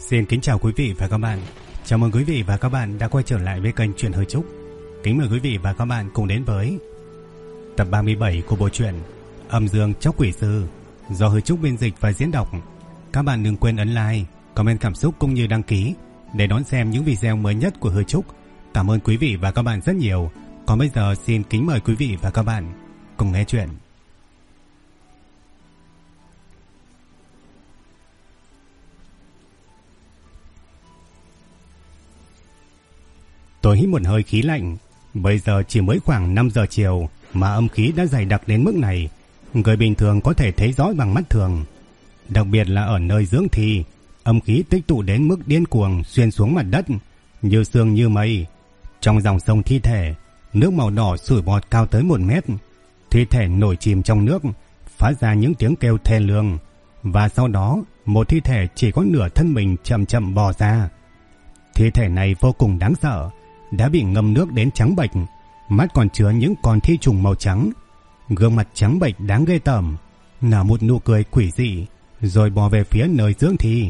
Xin kính chào quý vị và các bạn. Chào mừng quý vị và các bạn đã quay trở lại với kênh Truyện Hơi Trúc. Kính mời quý vị và các bạn cùng đến với tập 37 của bộ truyện Âm Dương Chóc Quỷ Sư do Hơi Trúc biên dịch và diễn đọc. Các bạn đừng quên ấn like, comment cảm xúc cũng như đăng ký để đón xem những video mới nhất của Hơi Trúc. Cảm ơn quý vị và các bạn rất nhiều. Còn bây giờ xin kính mời quý vị và các bạn cùng nghe chuyện. Tôi hít một hơi khí lạnh. Bây giờ chỉ mới khoảng 5 giờ chiều mà âm khí đã dày đặc đến mức này. Người bình thường có thể thấy rõ bằng mắt thường. Đặc biệt là ở nơi dưỡng thi, âm khí tích tụ đến mức điên cuồng xuyên xuống mặt đất, như sương như mây. Trong dòng sông thi thể, nước màu đỏ sủi bọt cao tới 1 mét. Thi thể nổi chìm trong nước, phát ra những tiếng kêu thê lương. Và sau đó, một thi thể chỉ có nửa thân mình chậm chậm bò ra. Thi thể này vô cùng đáng sợ, đã bị ngâm nước đến trắng bệch, mắt còn chứa những con thi trùng màu trắng, gương mặt trắng bệch đáng ghê tởm, nở một nụ cười quỷ dị, rồi bò về phía nơi dưỡng thi.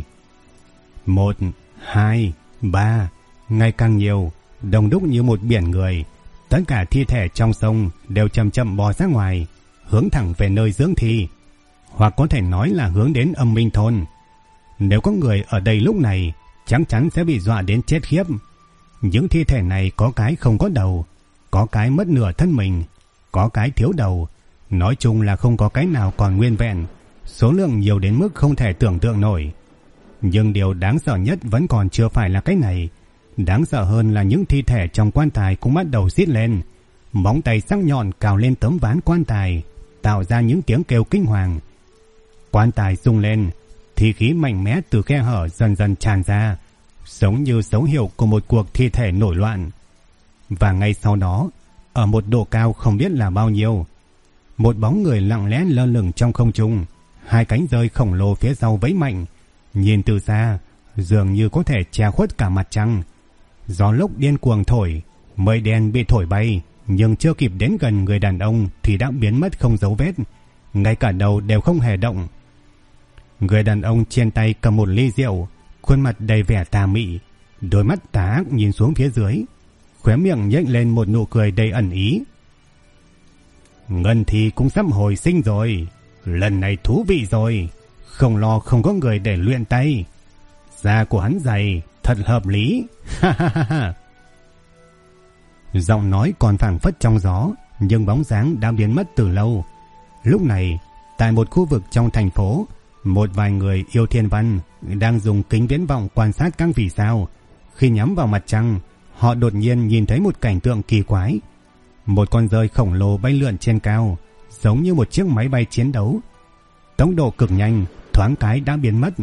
1, 2, 3, ngày càng nhiều, đông đúc như một biển người. Tất cả thi thể trong sông đều chậm chậm bò ra ngoài, hướng thẳng về nơi dưỡng thi, hoặc có thể nói là hướng đến Âm Minh thôn. Nếu có người ở đây lúc này, chắc chắn sẽ bị dọa đến chết khiếp. Những thi thể này có cái không có đầu, có cái mất nửa thân mình, có cái thiếu đầu. Nói chung là không có cái nào còn nguyên vẹn, số lượng nhiều đến mức không thể tưởng tượng nổi. Nhưng điều đáng sợ nhất vẫn còn chưa phải là cái này. Đáng sợ hơn là những thi thể trong quan tài cũng bắt đầu rít lên. Móng tay sắc nhọn cào lên tấm ván quan tài, tạo ra những tiếng kêu kinh hoàng. Quan tài rung lên, thi khí mạnh mẽ từ khe hở dần dần tràn ra, giống như dấu hiệu của một cuộc thi thể nổi loạn. Và ngay sau đó, ở một độ cao không biết là bao nhiêu, một bóng người lặng lẽ lơ lửng trong không trung, hai cánh rơi khổng lồ phía sau vẫy mạnh, nhìn từ xa dường như có thể che khuất cả mặt trăng. Gió lốc điên cuồng thổi, mây đen bị thổi bay, nhưng chưa kịp đến gần người đàn ông thì đã biến mất không dấu vết, ngay cả đầu đều không hề động. Người đàn ông trên tay cầm một ly rượu, khuôn mặt đầy vẻ tà mị, đôi mắt tà ác nhìn xuống phía dưới, khóe miệng nhếch lên một nụ cười đầy ẩn ý. Ngân Thi cũng sắp hồi sinh rồi, lần này thú vị rồi, không lo không có người để luyện tay. Da của hắn dày, thật hợp lý. Ha ha ha ha. Giọng nói còn phảng phất trong gió, nhưng bóng dáng đã biến mất từ lâu. Lúc này, tại một khu vực trong thành phố, một vài người yêu thiên văn đang dùng kính viễn vọng quan sát các vì sao. Khi nhắm vào mặt trăng, họ đột nhiên nhìn thấy một cảnh tượng kỳ quái. Một con dơi khổng lồ bay lượn trên cao, giống như một chiếc máy bay chiến đấu. Tốc độ cực nhanh, thoáng cái đã biến mất.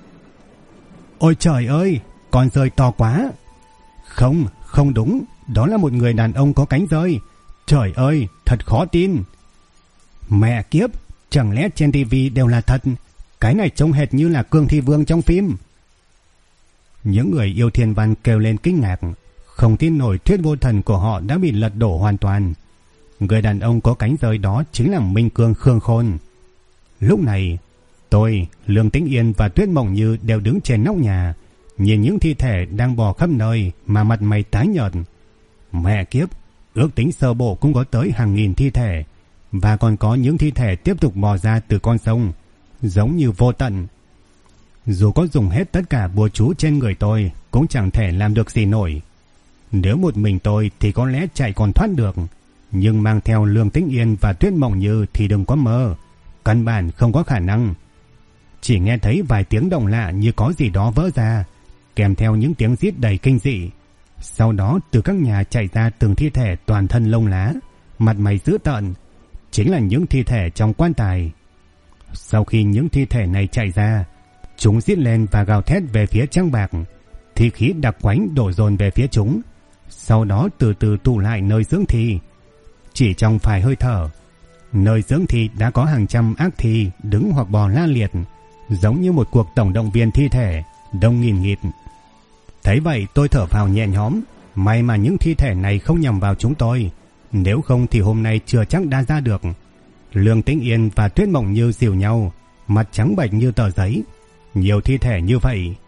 Ôi trời ơi, con dơi to quá. Không đúng, đó là một người đàn ông có cánh dơi. Trời ơi, thật khó tin. Mẹ kiếp, chẳng lẽ trên TV đều là thật? Cái này trông hệt như là Cương Thi Vương trong phim. Những người yêu thiên văn kêu lên kinh ngạc, không tin nổi thuyết vô thần của họ đã bị lật đổ hoàn toàn. Người đàn ông có cánh dơi đó chính là Minh Cương Khương Khôn. Lúc này, tôi, Lương Tĩnh Yên và Tuyết Mộng Như đều đứng trên nóc nhà, nhìn những thi thể đang bò khắp nơi mà mặt mày tái nhợt. Mẹ kiếp, ước tính sơ bộ cũng có tới hàng nghìn thi thể, và còn có những thi thể tiếp tục bò ra từ con sông, giống như vô tận. Dù có dùng hết tất cả bùa chú trên người tôi cũng chẳng thể làm được gì nổi. Nếu một mình tôi thì có lẽ chạy còn thoát được, nhưng mang theo Lương Tĩnh Yên và Tuyết Mộng Như thì đừng có mơ, căn bản không có khả năng. Chỉ nghe thấy vài tiếng động lạ như có gì đó vỡ ra, kèm theo những tiếng rít đầy kinh dị. Sau đó từ các nhà chạy ra từng thi thể toàn thân lông lá, mặt mày dữ tợn, chính là những thi thể trong quan tài. Sau khi những thi thể này chạy ra, chúng rít lên và gào thét về phía Trăng Bạc. Thi khí đặc quánh đổ dồn về phía chúng, sau đó từ từ tụ lại nơi dưỡng thi. Chỉ trong vài hơi thở, nơi dưỡng thi đã có hàng trăm ác thi đứng hoặc bò la liệt, giống như một cuộc tổng động viên thi thể, đông nghìn nghịt. Thấy vậy tôi thở phào nhẹ nhõm, may mà những thi thể này không nhằm vào chúng tôi, nếu không thì hôm nay chưa chắc đã ra được. Lương Tĩnh Yên và Tuyết Mộng Như dìu nhau, mặt trắng bệch như tờ giấy. Nhiều thi thể như vậy,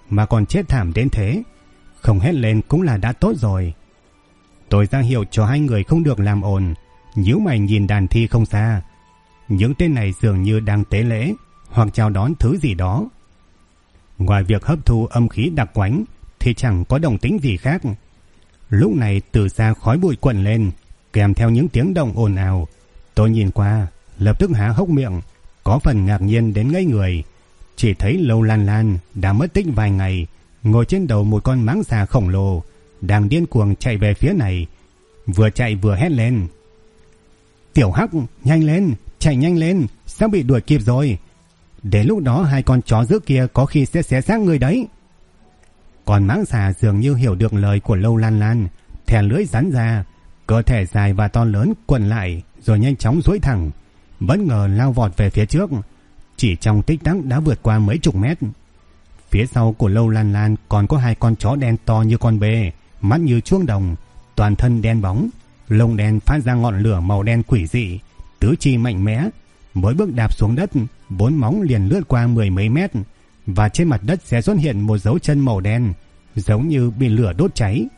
mà còn chết thảm đến thế, không hét lên cũng là đã tốt rồi. Tôi ra hiệu cho hai người không được làm ồn, nhíu mày nhìn đàn thi không xa. Những tên này dường như đang tế lễ hoặc chào đón thứ gì đó. Ngoài việc hấp thu âm khí đặc quánh thì chẳng có động tĩnh gì khác. Lúc này từ xa khói bụi quẩn lên, kèm theo những tiếng động ồn ào. Tôi nhìn qua, lập tức há hốc miệng, có phần ngạc nhiên đến ngây người. Chỉ thấy Lâu Lan Lan đã mất tích vài ngày, ngồi trên đầu một con mãng xà khổng lồ, đang điên cuồng chạy về phía này, vừa chạy vừa hét lên: "Tiểu Hắc, nhanh lên, chạy nhanh lên, sắp bị đuổi kịp rồi. Đến lúc đó hai con chó dữ kia có khi sẽ xé xác người đấy." Con mãng xà dường như hiểu được lời của Lâu Lan Lan, thè lưỡi rắn ra, cơ thể dài và to lớn quần lại rồi nhanh chóng duỗi thẳng, bất ngờ lao vọt về phía trước. Chỉ trong tích tắc đã vượt qua mấy chục mét. Phía sau của Lâu Lan Lan còn có hai con chó đen to như con bê, mắt như chuông đồng, toàn thân đen bóng, lông đen phát ra ngọn lửa màu đen quỷ dị, tứ chi mạnh mẽ. Mỗi bước đạp xuống đất, bốn móng liền lướt qua mười mấy mét, và trên mặt đất sẽ xuất hiện một dấu chân màu đen, giống như bị lửa đốt cháy.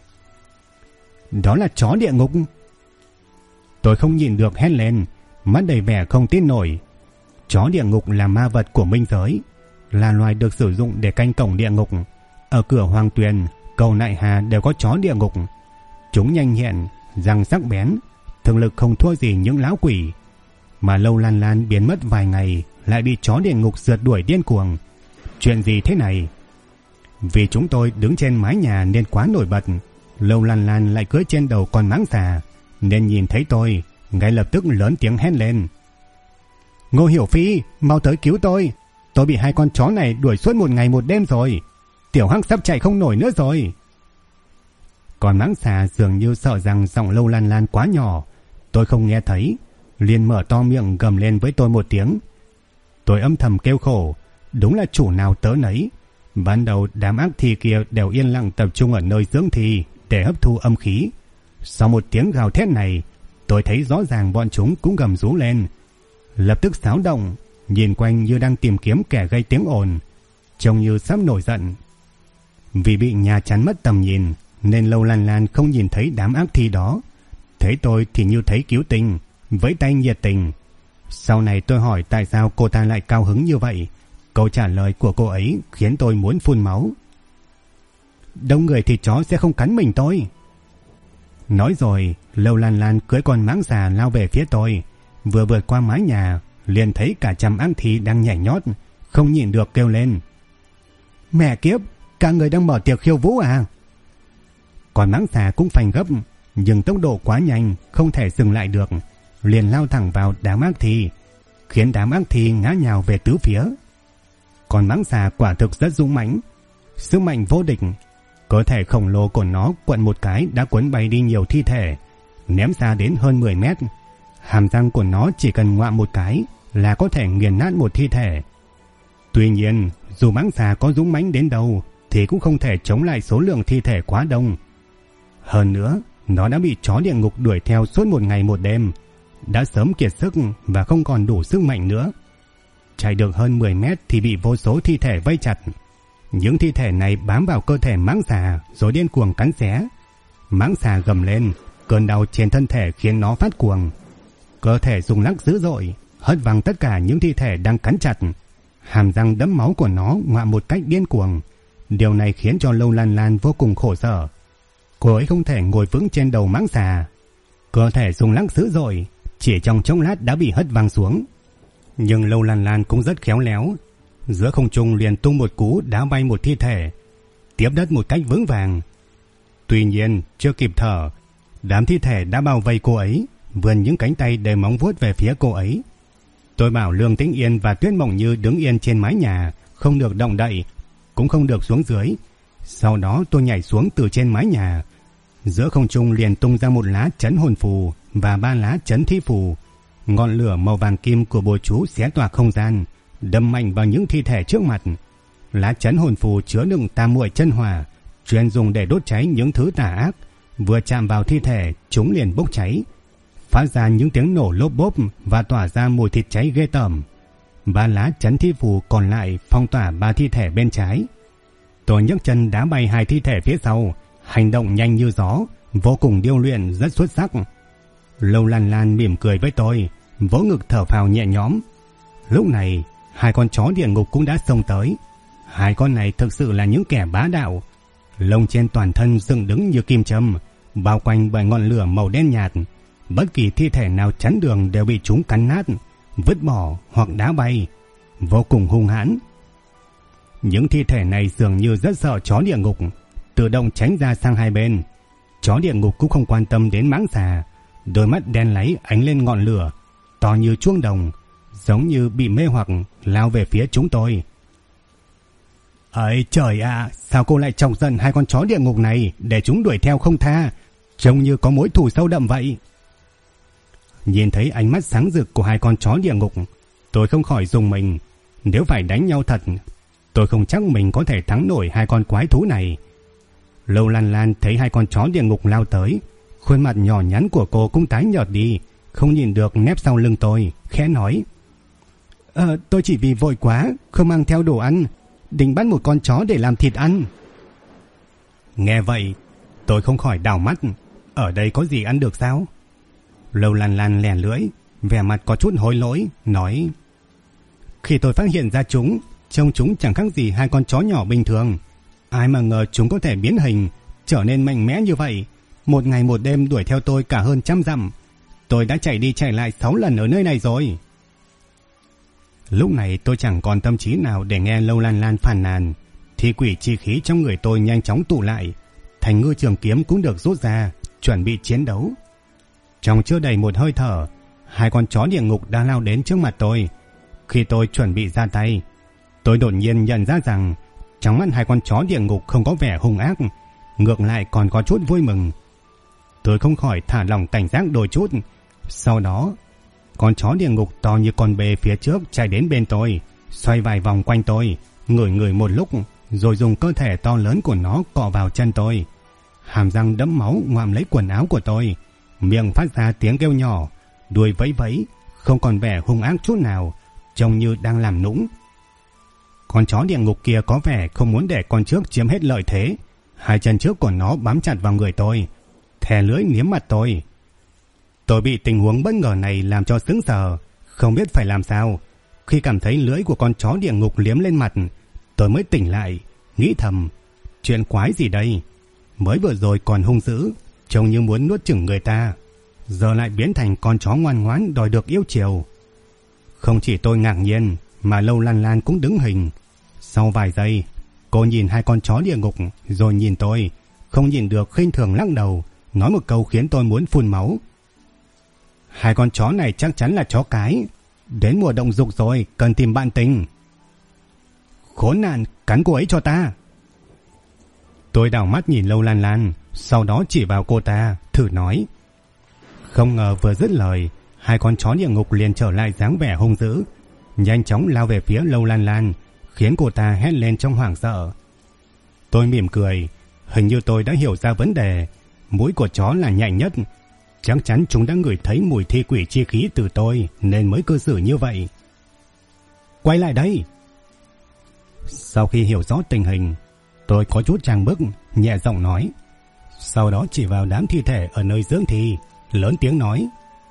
Đó là chó địa ngục. Tôi không nhịn được hét lên, mắt đầy vẻ không tin nổi. Chó địa ngục là ma vật của minh giới, là loài được sử dụng để canh cổng địa ngục. Ở cửa Hoàng Tuyền, cầu Nại Hà đều có chó địa ngục. Chúng nhanh nhẹn, răng sắc bén, thực lực không thua gì những lão quỷ. Mà Lâu Lan Lan biến mất vài ngày lại bị chó địa ngục rượt đuổi điên cuồng. Chuyện gì thế này? Vì chúng tôi đứng trên mái nhà nên quá nổi bật, Lâu Lan Lan lại cưỡi trên đầu con mãng xà, nên nhìn thấy tôi ngay lập tức lớn tiếng hét lên: "Ngô Hiểu Phi, mau tới cứu tôi! Tôi bị hai con chó này đuổi suốt một ngày một đêm rồi. Tiểu Hắc sắp chạy không nổi nữa rồi." Con mãng xà dường như sợ rằng giọng Lâu Lan Lan quá nhỏ, tôi không nghe thấy, liền mở to miệng gầm lên với tôi một tiếng. Tôi âm thầm kêu khổ, đúng là chủ nào tớ nấy. Ban đầu đám ác thi kia đều yên lặng tập trung ở nơi dưỡng thi để hấp thu âm khí. Sau một tiếng gào thét này, tôi thấy rõ ràng bọn chúng cũng gầm rú lên, lập tức xáo động, nhìn quanh như đang tìm kiếm kẻ gây tiếng ồn, trông như sắp nổi giận. Vì bị nhà chắn mất tầm nhìn nên Lâu Lan Lan không nhìn thấy đám ác thi đó. Thấy tôi thì như thấy cứu tinh, vẫy tay nhiệt tình. Sau này tôi hỏi tại sao cô ta lại cao hứng như vậy. Câu trả lời của cô ấy khiến tôi muốn phun máu. "Đông người thì chó sẽ không cắn mình tôi." Nói rồi, Lâu Lan Lan cưỡi con mãng xà lao về phía tôi. Vừa vượt qua mái nhà, liền thấy cả trăm ác thi đang nhảy nhót, không nhịn được kêu lên: "Mẹ kiếp, cả người đang mở tiệc khiêu vũ à?" Con mãng xà cũng phanh gấp, nhưng tốc độ quá nhanh, không thể dừng lại được, liền lao thẳng vào đám ác thi, khiến đám ác thi ngã nhào về tứ phía. Con mãng xà quả thực rất dũng mãnh, sức mạnh vô địch. Cơ thể khổng lồ của nó quặn một cái đã cuốn bay đi nhiều thi thể, ném xa đến hơn 10 mét. Hàm răng của nó chỉ cần ngoạm một cái là có thể nghiền nát một thi thể. Tuy nhiên, dù mãng xà có dũng mãnh đến đâu thì cũng không thể chống lại số lượng thi thể quá đông. Hơn nữa, nó đã bị chó địa ngục đuổi theo suốt một ngày một đêm, đã sớm kiệt sức và không còn đủ sức mạnh nữa. Chạy được hơn 10 mét thì bị vô số thi thể vây chặt. Những thi thể này bám vào cơ thể mãng xà rồi điên cuồng cắn xé. Mãng xà gầm lên, cơn đau trên thân thể khiến nó phát cuồng. Cơ thể rung lắc dữ dội, hất văng tất cả những thi thể đang cắn chặt. Hàm răng đẫm máu của nó ngoạm một cách điên cuồng. Điều này khiến cho Lâu Lan Lan vô cùng khổ sở. Cô ấy không thể ngồi vững trên đầu mãng xà. Cơ thể rung lắc dữ dội, chỉ trong chốc lát đã bị hất văng xuống. Nhưng Lâu Lan Lan cũng rất khéo léo, giữa không trung liền tung một cú đá bay một thi thể, tiếp đất một cách vững vàng. Tuy nhiên, chưa kịp thở, đám thi thể đã bao vây cô ấy, vươn những cánh tay đầy móng vuốt về phía cô ấy. Tôi bảo Lương Tĩnh Yên và Tuyết Mộng Như đứng yên trên mái nhà, không được động đậy, cũng không được xuống dưới. Sau đó tôi nhảy xuống từ trên mái nhà. Giữa không trung liền tung ra một lá trấn hồn phù và 3 lá trấn thi phù. Ngọn lửa màu vàng kim của bùa chú xé toạc không gian, đâm mạnh vào những thi thể trước mặt. Lá trấn hồn phù chứa đựng tam muội chân hỏa, chuyên dùng để đốt cháy những thứ tà ác. Vừa chạm vào thi thể, chúng liền bốc cháy, phát ra những tiếng nổ lốp bốp và tỏa ra mùi thịt cháy ghê tởm. 3 lá trấn thi phù còn lại phong tỏa 3 thi thể bên trái. Tôi nhấc chân đá bay hai thi thể phía sau, hành động nhanh như gió, vô cùng điêu luyện, rất xuất sắc. Lâu Lan Lan mỉm cười với tôi, vỗ ngực thở phào nhẹ nhõm. Lúc này, hai con chó địa ngục cũng đã xông tới. Hai con này thực sự là những kẻ bá đạo. Lông trên toàn thân dựng đứng như kim châm, bao quanh bởi ngọn lửa màu đen nhạt. Bất kỳ thi thể nào chắn đường đều bị chúng cắn nát, vứt bỏ hoặc đá bay, vô cùng hung hãn. Những thi thể này dường như rất sợ chó địa ngục, tự động tránh ra sang hai bên. Chó địa ngục cũng không quan tâm đến mãng xà, đôi mắt đen láy ánh lên ngọn lửa to như chuông đồng, giống như bị mê hoặc lao về phía chúng tôi. Ấy trời ạ, sao cô lại chọc giận hai con chó địa ngục này để chúng đuổi theo không tha, trông như có mối thù sâu đậm vậy. Nhìn thấy ánh mắt sáng rực của hai con chó địa ngục, tôi không khỏi rùng mình. Nếu phải đánh nhau thật, tôi không chắc mình có thể thắng nổi hai con quái thú này. Lâu Lan Lan thấy hai con chó địa ngục lao tới, khuôn mặt nhỏ nhắn của cô cũng tái nhợt đi, không nhìn được nép sau lưng tôi, khẽ nói: tôi chỉ vì vội quá, không mang theo đồ ăn, định bắt một con chó để làm thịt ăn. Nghe vậy, tôi không khỏi đảo mắt, ở đây có gì ăn được sao? Lâu Lan Lan lè lưỡi, vẻ mặt có chút hối lỗi, nói: khi tôi phát hiện ra chúng, trông chúng chẳng khác gì hai con chó nhỏ bình thường. Ai mà ngờ chúng có thể biến hình, trở nên mạnh mẽ như vậy. Một ngày một đêm đuổi theo tôi cả hơn 100 dặm. Tôi đã chạy đi chạy lại 6 lần ở nơi này rồi. Lúc này tôi chẳng còn tâm trí nào để nghe Lâu Lan Lan phàn nàn. Thi quỷ chi khí trong người tôi nhanh chóng tụ lại, Thành ngư trường kiếm cũng được rút ra, chuẩn bị chiến đấu. Trong chưa đầy một hơi thở, hai con chó địa ngục đã lao đến trước mặt tôi. Khi tôi chuẩn bị ra tay, tôi đột nhiên nhận ra rằng trong mắt hai con chó địa ngục không có vẻ hung ác, ngược lại còn có chút vui mừng. Tôi không khỏi thả lỏng cảnh giác đôi chút. Sau đó, con chó địa ngục to như con bê phía trước chạy đến bên tôi, xoay vài vòng quanh tôi, ngửi ngửi một lúc, rồi dùng cơ thể to lớn của nó cọ vào chân tôi. Hàm răng đẫm máu ngoạm lấy quần áo của tôi, miệng phát ra tiếng kêu nhỏ, đuôi vẫy vẫy, không còn vẻ hung ác chút nào, trông như đang làm nũng. Con chó địa ngục kia có vẻ không muốn để con trước chiếm hết lợi thế. Hai chân trước của nó bám chặt vào người tôi, thè lưỡi liếm mặt tôi. Tôi bị tình huống bất ngờ này làm cho sững sờ, không biết phải làm sao. Khi cảm thấy lưỡi của con chó địa ngục liếm lên mặt, tôi mới tỉnh lại, nghĩ thầm, chuyện quái gì đây? Mới vừa rồi còn hung dữ, trông như muốn nuốt chửng người ta, giờ lại biến thành con chó ngoan ngoãn đòi được yêu chiều. Không chỉ tôi ngạc nhiên, mà Lâu Lan Lan cũng đứng hình. Sau vài giây, cô nhìn hai con chó địa ngục, rồi nhìn tôi, không nhìn được khinh thường lắc đầu, nói một câu khiến tôi muốn phun máu. Hai con chó này chắc chắn là chó cái, đến mùa động dục rồi, cần tìm bạn tình. Khốn nạn, cắn cô ấy cho ta. Tôi đảo mắt nhìn Lâu Lan Lan, sau đó chỉ vào cô ta, thử nói. Không ngờ vừa dứt lời, hai con chó địa ngục liền trở lại dáng vẻ hung dữ, nhanh chóng lao về phía Lâu Lan Lan, khiến cô ta hét lên trong hoảng sợ. Tôi mỉm cười, hình như tôi đã hiểu ra vấn đề. Mũi của chó là nhạy nhất, chắc chắn chúng đã ngửi thấy mùi thi quỷ chi khí từ tôi nên mới cư xử như vậy. Quay lại đây. Sau khi hiểu rõ tình hình, tôi có chút trang bức, nhẹ giọng nói, sau đó chỉ vào đám thi thể ở nơi dưỡng thi, lớn tiếng nói,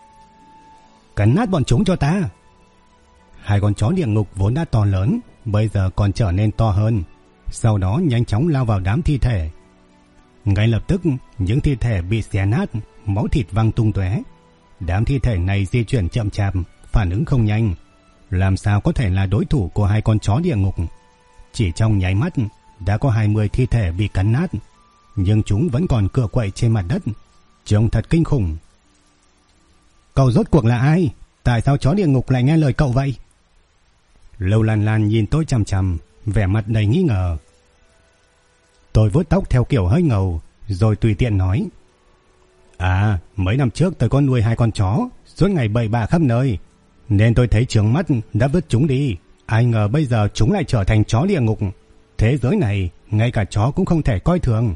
cắn nát bọn chúng cho ta. Hai con chó địa ngục vốn đã to lớn, bây giờ còn trở nên to hơn, sau đó nhanh chóng lao vào đám thi thể. Ngay lập tức, những thi thể bị xé nát, máu thịt văng tung tóe. Đám thi thể này di chuyển chậm chạp, phản ứng không nhanh, làm sao có thể là đối thủ của hai con chó địa ngục. Chỉ trong nháy mắt, đã có 20 thi thể bị cắn nát, nhưng chúng vẫn còn cựa quậy trên mặt đất, trông thật kinh khủng. Cậu rốt cuộc là ai? Tại sao chó địa ngục lại nghe lời cậu vậy? Lâu Lan Lan nhìn tôi chằm chằm, vẻ mặt đầy nghi ngờ. Tôi vuốt tóc theo kiểu hơi ngầu, rồi tùy tiện nói, mấy năm trước tôi có nuôi hai con chó, suốt ngày bậy bạ khắp nơi, nên tôi thấy chướng mắt đã vứt chúng đi. Ai ngờ bây giờ chúng lại trở thành chó địa ngục. Thế giới này, ngay cả chó cũng không thể coi thường.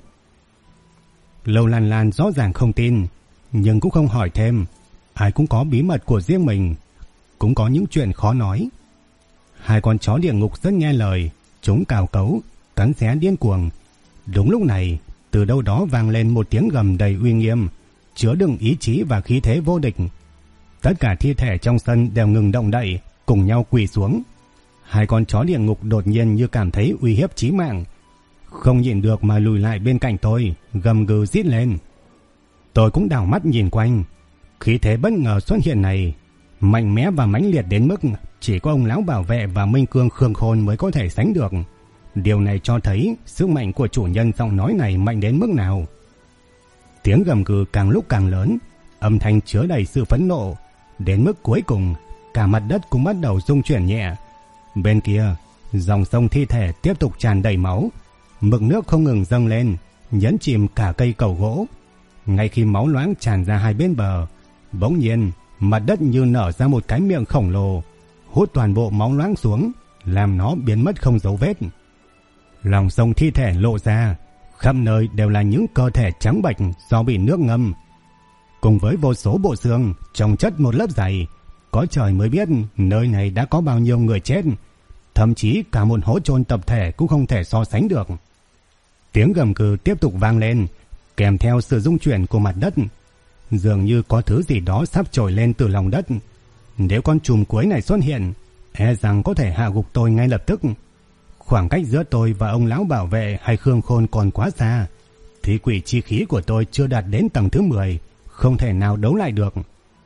Lâu Lan Lan rõ ràng không tin, nhưng cũng không hỏi thêm. Ai cũng có bí mật của riêng mình, cũng có những chuyện khó nói. Hai con chó địa ngục rất nghe lời, chúng cào cấu, cắn xé điên cuồng. Đúng lúc này, từ đâu đó vang lên một tiếng gầm đầy uy nghiêm, chứa đựng ý chí và khí thế vô địch. Tất cả thi thể trong sân đều ngừng động đậy, cùng nhau quỳ xuống. Hai con chó địa ngục đột nhiên như cảm thấy uy hiếp chí mạng, không nhịn được mà lùi lại bên cạnh tôi, gầm gừ rít lên. Tôi cũng đảo mắt nhìn quanh. Khí thế bất ngờ xuất hiện này mạnh mẽ và mãnh liệt đến mức chỉ có ông lão bảo vệ và Minh Cương Khương Khôn mới có thể sánh được. Điều này cho thấy sức mạnh của chủ nhân giọng nói này mạnh đến mức nào. Tiếng gầm gừ càng lúc càng lớn, âm thanh chứa đầy sự phẫn nộ, đến mức cuối cùng cả mặt đất cũng bắt đầu rung chuyển nhẹ. Bên kia, dòng sông thi thể tiếp tục tràn đầy máu, mực nước không ngừng dâng lên, nhấn chìm cả cây cầu gỗ. Ngay khi máu loãng tràn ra hai bên bờ, bỗng nhiên mặt đất như nở ra một cái miệng khổng lồ, hút toàn bộ máu loãng xuống, làm nó biến mất không dấu vết. Lòng sông thi thể lộ ra, khắp nơi đều là những cơ thể trắng bệch do bị nước ngâm, cùng với vô số bộ xương chồng chất một lớp dày. Có trời mới biết nơi này đã có bao nhiêu người chết, thậm chí cả một hố chôn tập thể cũng không thể so sánh được. Tiếng gầm gừ tiếp tục vang lên, kèm theo sự rung chuyển của mặt đất, dường như có thứ gì đó sắp trồi lên từ lòng đất. Nếu con trùm cuối này xuất hiện, e rằng có thể hạ gục tôi ngay lập tức. Khoảng cách giữa tôi và ông lão bảo vệ hay Khương Khôn còn quá xa, thì quỷ chi khí của tôi chưa đạt đến tầng thứ 10, không thể nào đấu lại được.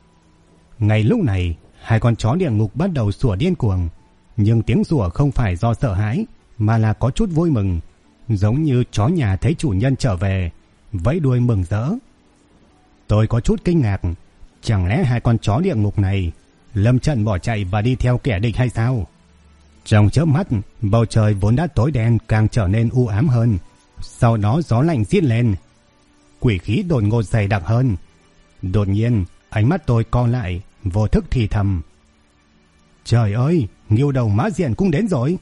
Ngay lúc này, hai con chó địa ngục bắt đầu sủa điên cuồng, nhưng tiếng sủa không phải do sợ hãi, mà là có chút vui mừng, giống như chó nhà thấy chủ nhân trở về, vẫy đuôi mừng rỡ. Tôi có chút kinh ngạc, chẳng lẽ hai con chó địa ngục này lâm trận bỏ chạy và đi theo kẻ địch hay sao? Trong chớp mắt, bầu trời vốn đã tối đen càng trở nên u ám hơn, sau đó gió lạnh rít lên, quỷ khí đột ngột dày đặc hơn. Đột nhiên, ánh mắt tôi co lại, vô thức thì thầm: trời ơi, Nghiêu Đầu Mã Diện cũng đến rồi.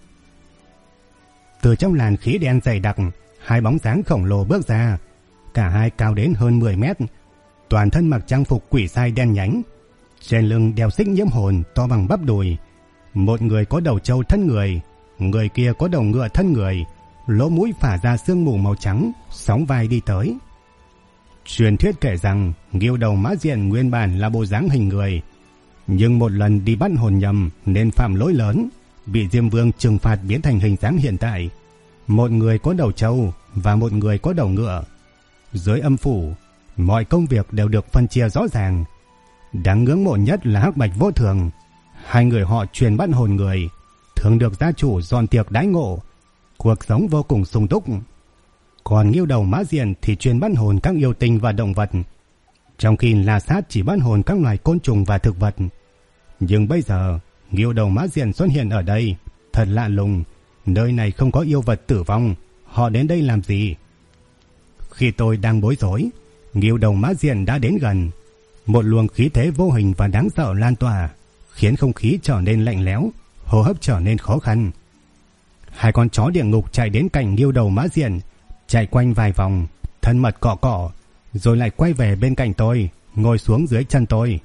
Từ trong làn khí đen dày đặc, hai bóng dáng khổng lồ bước ra, cả hai cao đến hơn 10 mét, toàn thân mặc trang phục quỷ sai đen nhánh, trên lưng đeo xích nhiễm hồn to bằng bắp đùi. Một người có đầu trâu thân người, người kia có đầu ngựa thân người, lỗ mũi phả ra sương mù màu trắng, sóng vai đi tới. Truyền thuyết kể rằng Nghiêu Đầu Mã Diện nguyên bản là bộ dáng hình người, nhưng một lần đi bắt hồn nhầm nên phạm lỗi lớn, bị Diêm Vương trừng phạt biến thành hình dáng hiện tại. Một người có đầu trâu và một người có đầu ngựa. Dưới âm phủ, mọi công việc đều được phân chia rõ ràng. Đáng ngưỡng mộ nhất là Hắc Bạch Vô Thường. Hai người họ truyền bắt hồn người, thường được gia chủ dọn tiệc đãi ngộ, cuộc sống vô cùng sung túc. Còn Nghiêu Đầu Mã Diện thì chuyên bắt hồn các yêu tinh và động vật, trong khi La Sát chỉ bắt hồn các loài côn trùng và thực vật. Nhưng bây giờ Nghiêu Đầu Mã Diện xuất hiện ở đây, thật lạ lùng. Nơi này không có yêu vật tử vong, họ đến đây làm gì? Khi tôi đang bối rối, Nghiêu Đầu Mã Diện đã đến gần. Một luồng khí thế vô hình và đáng sợ lan tỏa, khiến không khí trở nên lạnh lẽo, hô hấp trở nên khó khăn. Hai con chó địa ngục chạy đến cạnh Nghiêu Đầu Mã Diện, chạy quanh vài vòng, thân mật cọ cọ, rồi lại quay về bên cạnh tôi, ngồi xuống dưới chân tôi.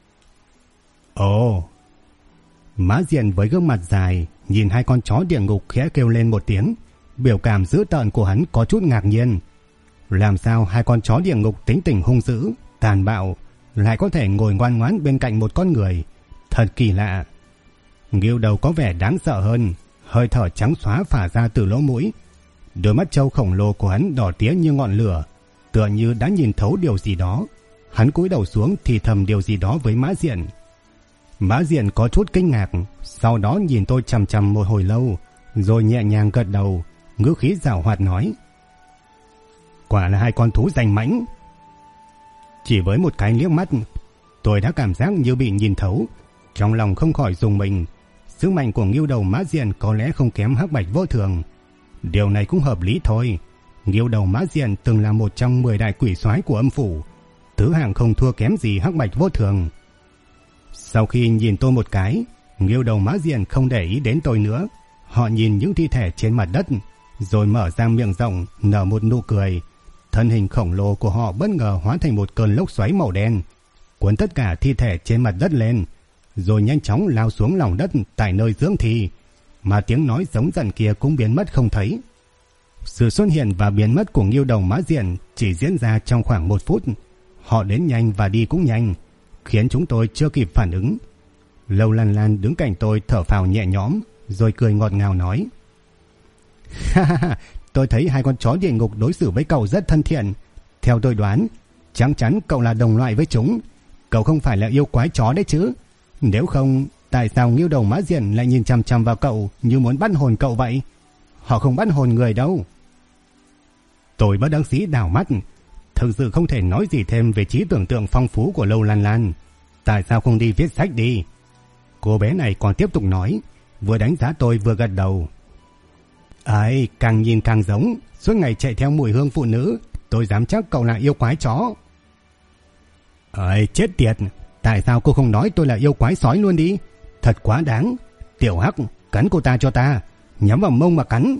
Ồ! Mã Diện với gương mặt dài nhìn hai con chó địa ngục khẽ kêu lên một tiếng, biểu cảm dữ tợn của hắn có chút ngạc nhiên. Làm sao hai con chó địa ngục tính tình hung dữ, tàn bạo lại có thể ngồi ngoan ngoãn bên cạnh một con người? Thật kỳ lạ. Nghiêu Đầu có vẻ đáng sợ hơn, hơi thở trắng xóa phả ra từ lỗ mũi. Đôi mắt trâu khổng lồ của hắn đỏ tía như ngọn lửa, tựa như đã nhìn thấu điều gì đó. Hắn cúi đầu xuống thì thầm điều gì đó với Mã Diện. Mã Diện có chút kinh ngạc, sau đó nhìn tôi chằm chằm một hồi lâu, rồi nhẹ nhàng gật đầu, ngữ khí giảo hoạt nói: quả là hai con thú danh mãnh. Chỉ với một cái liếc mắt, tôi đã cảm giác như bị nhìn thấu, trong lòng không khỏi rùng mình. Sức mạnh của Nghiêu Đầu Mã Diện có lẽ không kém Hắc Bạch Vô Thường. Điều này cũng hợp lý thôi. Nghiêu Đầu Mã Diện từng là một trong 10 đại quỷ soái của âm phủ, thứ hạng không thua kém gì Hắc Bạch Vô Thường. Sau khi nhìn tôi một cái, Nghiêu Đầu Mã Diện không để ý đến tôi nữa. Họ nhìn những thi thể trên mặt đất, rồi mở ra miệng rộng, nở một nụ cười. Thân hình khổng lồ của họ bất ngờ hóa thành một cơn lốc xoáy màu đen, cuốn tất cả thi thể trên mặt đất lên, rồi nhanh chóng lao xuống lòng đất tại nơi dưỡng thi, mà tiếng nói giống giận kia cũng biến mất không thấy. Sự xuất hiện và biến mất của Ngưu Đầu Mã Diện chỉ diễn ra trong khoảng 1 phút. Họ đến nhanh và đi cũng nhanh, khiến chúng tôi chưa kịp phản ứng. Lâu Lan Lan đứng cạnh tôi thở phào nhẹ nhõm, rồi cười ngọt ngào nói: Ha ha ha, tôi thấy hai con chó địa ngục đối xử với cậu rất thân thiện. Theo tôi đoán, chắc chắn cậu là đồng loại với chúng. Cậu không phải là yêu quái chó đấy chứ? Nếu không, tại sao Ngưu Đầu Mã Diện lại nhìn chằm chằm vào cậu như muốn bắt hồn cậu vậy? Họ không bắt hồn người đâu. Tôi bất đắc dĩ đảo mắt. Thực sự không thể nói gì thêm về trí tưởng tượng phong phú của Lâu Lan Lan. Tại sao không đi viết sách đi? Cô bé này còn tiếp tục nói, vừa đánh giá tôi vừa gật đầu. Ấy, càng nhìn càng giống, suốt ngày chạy theo mùi hương phụ nữ, tôi dám chắc cậu là yêu quái chó. Ấy, chết tiệt, tại sao cô không nói tôi là yêu quái sói luôn đi? Thật quá đáng. Tiểu Hắc, cắn cô ta cho ta, nhắm vào mông mà cắn.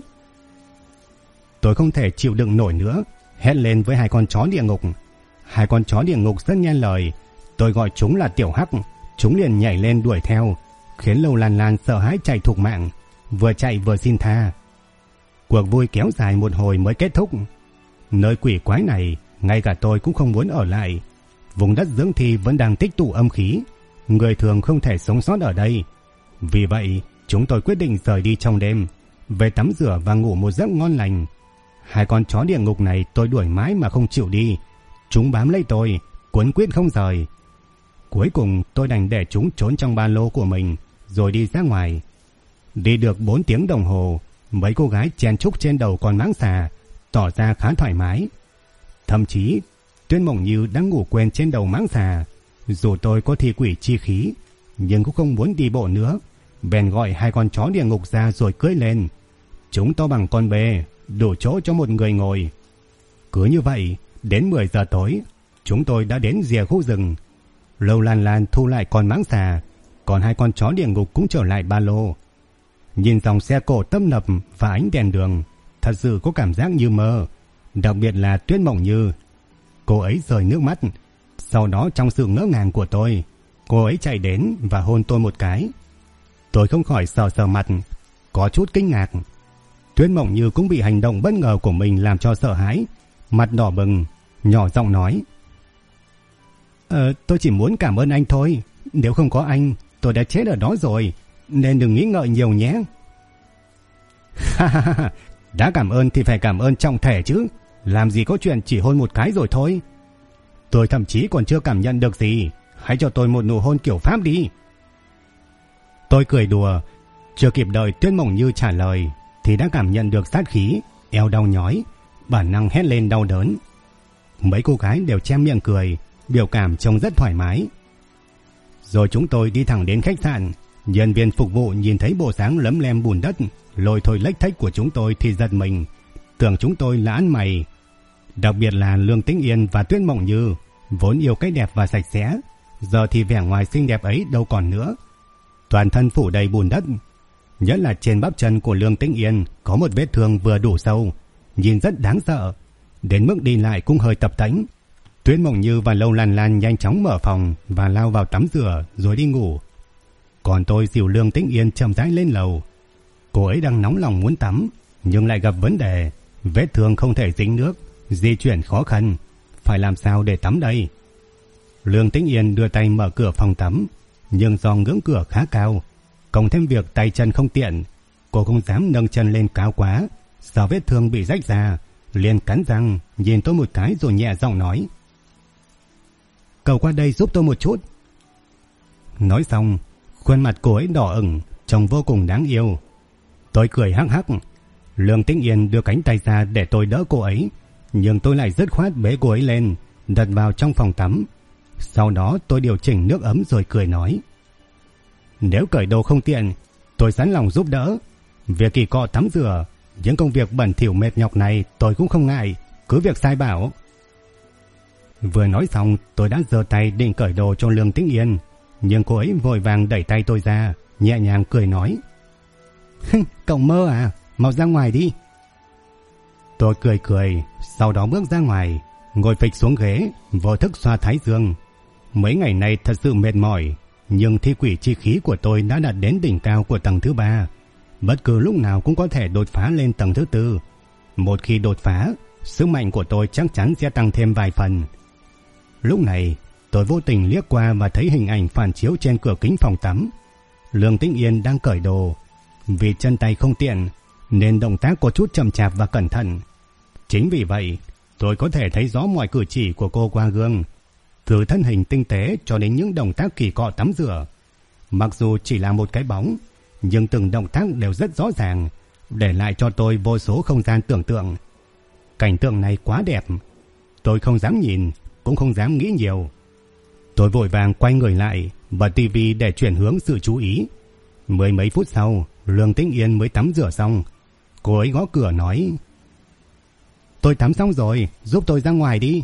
Tôi không thể chịu đựng nổi nữa, hét lên với hai con chó địa ngục. Hai con chó địa ngục rất nghe lời. Tôi gọi chúng là Tiểu Hắc, chúng liền nhảy lên đuổi theo, khiến Lâu Lan Lan sợ hãi chạy thục mạng, vừa chạy vừa xin tha. Cuộc vui kéo dài một hồi mới kết thúc. Nơi quỷ quái này, ngay cả tôi cũng không muốn ở lại. Vùng đất dưỡng thi vẫn đang tích tụ âm khí, người thường không thể sống sót ở đây. Vì vậy, chúng tôi quyết định rời đi trong đêm, về tắm rửa và ngủ một giấc ngon lành. Hai con chó địa ngục này tôi đuổi mãi mà không chịu đi. Chúng bám lấy tôi, quấn quýt không rời. Cuối cùng tôi đành để chúng trốn trong ba lô của mình, rồi đi ra ngoài. Đi được 4 tiếng đồng hồ, mấy cô gái chen chúc trên đầu con mãng xà, tỏ ra khá thoải mái. Thậm chí, Tuyết Mộng Như đang ngủ quên trên đầu mãng xà. Dù tôi có thi quỷ chi khí, nhưng cũng không muốn đi bộ nữa, bèn gọi hai con chó địa ngục ra rồi cưỡi lên. Chúng to bằng con bê, đủ chỗ cho một người ngồi. Cứ như vậy, đến 10 giờ tối, chúng tôi đã đến rìa khu rừng. Lâu Lan Lan thu lại con mãng xà, còn hai con chó địa ngục cũng trở lại ba lô. Nhìn dòng xe cộ tấp nập và ánh đèn đường, thật sự có cảm giác như mơ. Đặc biệt là Tuyết Mộng Như. Cô ấy rơi nước mắt. Sau đó trong sự ngỡ ngàng của tôi, cô ấy chạy đến và hôn tôi một cái. Tôi không khỏi sờ sờ mặt, có chút kinh ngạc. Tuyết Mộng Như cũng bị hành động bất ngờ của mình làm cho sợ hãi, mặt đỏ bừng, nhỏ giọng nói: Tôi chỉ muốn cảm ơn anh thôi. Nếu không có anh, tôi đã chết ở đó rồi, nên đừng nghĩ ngợi nhiều nhé. Ha ha ha, đã cảm ơn thì phải cảm ơn trọng thể chứ. Làm gì có chuyện chỉ hôn một cái rồi thôi. Tôi thậm chí còn chưa cảm nhận được gì. Hãy cho tôi một nụ hôn kiểu Pháp đi. Tôi cười đùa. Chưa kịp đợi Tuyết Mộng Như trả lời thì đã cảm nhận được sát khí, eo đau nhói, bản năng hét lên đau đớn. Mấy cô gái đều che miệng cười, biểu cảm trông rất thoải mái. Rồi chúng tôi đi thẳng đến khách sạn. Nhân viên phục vụ nhìn thấy bộ dáng lấm lem bùn đất, lôi thôi lếch thếch của chúng tôi thì giật mình, tưởng chúng tôi là ăn mày. Đặc biệt là Lương Tĩnh Yên và Tuyết Mộng Như, vốn yêu cái đẹp và sạch sẽ, giờ thì vẻ ngoài xinh đẹp ấy đâu còn nữa. Toàn thân phủ đầy bùn đất, nhất là trên bắp chân của Lương Tĩnh Yên có một vết thương vừa đủ sâu, nhìn rất đáng sợ, đến mức đi lại cũng hơi tập tễnh. Tuyết Mộng Như và Lâu Lan Lan nhanh chóng mở phòng và lao vào tắm rửa rồi đi ngủ. Còn tôi dìu Lương Tĩnh Yên chậm rãi lên lầu. Cô ấy đang nóng lòng muốn tắm, nhưng lại gặp vấn đề, vết thương không thể dính nước, di chuyển khó khăn, phải làm sao để tắm đây? Lương Tĩnh Yên đưa tay mở cửa phòng tắm, nhưng do ngưỡng cửa khá cao, cộng thêm việc tay chân không tiện, cô không dám nâng chân lên cao quá, sợ vết thương bị rách ra, liền cắn răng nhìn tôi một cái rồi nhẹ giọng nói: Cậu qua đây giúp tôi một chút. Nói xong, khuôn mặt cô ấy đỏ ửng, trông vô cùng đáng yêu. Tôi cười hắc hắc. Lương Tĩnh Yên đưa cánh tay ra để tôi đỡ cô ấy, nhưng tôi lại dứt khoát bế cô ấy lên, đặt vào trong phòng tắm. Sau đó tôi điều chỉnh nước ấm rồi cười nói: Nếu cởi đồ không tiện, tôi sẵn lòng giúp đỡ. Việc kỳ cọ tắm rửa, những công việc bẩn thỉu mệt nhọc này tôi cũng không ngại, cứ việc sai bảo. Vừa nói xong, tôi đã giơ tay định cởi đồ cho Lương Tĩnh Yên, nhưng cô ấy vội vàng đẩy tay tôi ra, nhẹ nhàng cười nói: Cậu mơ à, mau ra ngoài đi. Tôi cười cười, sau đó bước ra ngoài, ngồi phịch xuống ghế, vô thức xoa thái dương. Mấy ngày nay thật sự mệt mỏi, nhưng thi quỷ chi khí của tôi đã đạt đến đỉnh cao của tầng thứ 3, bất cứ lúc nào cũng có thể đột phá lên tầng thứ 4. Một khi đột phá, sức mạnh của tôi chắc chắn sẽ tăng thêm vài phần. Lúc này, tôi vô tình liếc qua và thấy hình ảnh phản chiếu trên cửa kính phòng tắm. Lương Tĩnh Yên đang cởi đồ. Vì chân tay không tiện, nên động tác có chút chậm chạp và cẩn thận. Chính vì vậy, tôi có thể thấy rõ mọi cử chỉ của cô qua gương, từ thân hình tinh tế cho đến những động tác kỳ cọ tắm rửa. Mặc dù chỉ là một cái bóng, nhưng từng động tác đều rất rõ ràng, để lại cho tôi vô số không gian tưởng tượng. Cảnh tượng này quá đẹp, tôi không dám nhìn, cũng không dám nghĩ nhiều. Tôi vội vàng quay người lại, bật tivi để chuyển hướng sự chú ý. Mười mấy phút sau, Lương Tĩnh Yên mới tắm rửa xong. Cô ấy gõ cửa nói: "Tôi tắm xong rồi, giúp tôi ra ngoài đi."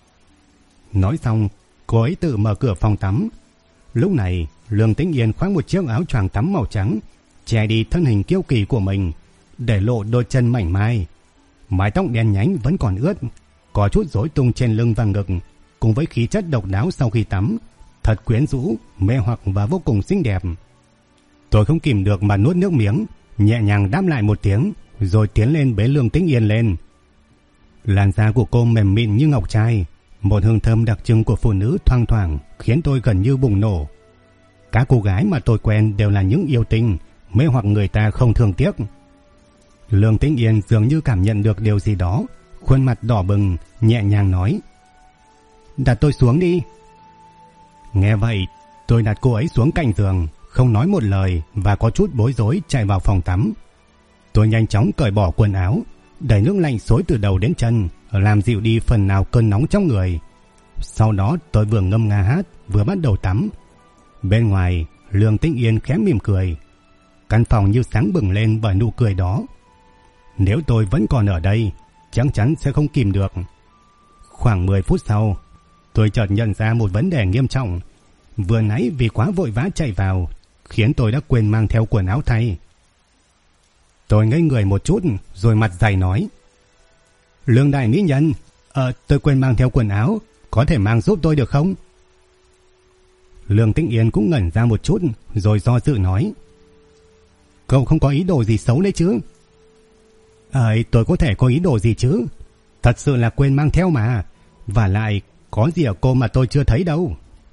Nói xong, cô ấy tự mở cửa phòng tắm. Lúc này, Lương Tĩnh Yên khoác một chiếc áo choàng tắm màu trắng, che đi thân hình kiêu kỳ của mình, để lộ đôi chân mảnh mai. Mái tóc đen nhánh vẫn còn ướt, có chút rối tung trên lưng và ngực, cùng với khí chất độc đáo sau khi tắm, thật quyến rũ, mê hoặc và vô cùng xinh đẹp. Tôi không kìm được mà nuốt nước miếng, nhẹ nhàng đáp lại một tiếng, rồi tiến lên bế Lương Tĩnh Yên lên. Làn da của cô mềm mịn như ngọc trai, một hương thơm đặc trưng của phụ nữ thoang thoảng khiến tôi gần như bùng nổ. Các cô gái mà tôi quen đều là những yêu tinh, mê hoặc người ta không thương tiếc. Lương Tĩnh Yên dường như cảm nhận được điều gì đó, khuôn mặt đỏ bừng, nhẹ nhàng nói: "Đặt tôi xuống đi." Nghe vậy, tôi đặt cô ấy xuống cạnh giường, không nói một lời và có chút bối rối chạy vào phòng tắm. Tôi nhanh chóng cởi bỏ quần áo, đẩy nước lạnh xối từ đầu đến chân, làm dịu đi phần nào cơn nóng trong người. Sau đó tôi vừa ngâm nga hát, vừa bắt đầu tắm. Bên ngoài, Lương Tĩnh Yên khẽ mỉm cười. Căn phòng như sáng bừng lên bởi nụ cười đó. Nếu tôi vẫn còn ở đây, chắc chắn sẽ không kìm được. Khoảng 10 phút sau, tôi chợt nhận ra một vấn đề nghiêm trọng. Vừa nãy vì quá vội vã chạy vào, khiến tôi đã quên mang theo quần áo thay. Tôi ngây người một chút, rồi mặt dày nói: "Lương đại mỹ nhân, tôi quên mang theo quần áo, có thể mang giúp tôi được không?" Lương Tĩnh Yên cũng ngẩn ra một chút, rồi do dự nói: "Cậu không có ý đồ gì xấu đấy chứ?" Tôi có thể có ý đồ gì chứ? Thật sự là quên mang theo mà. Và lại, có gì ở cô mà tôi chưa thấy đâu."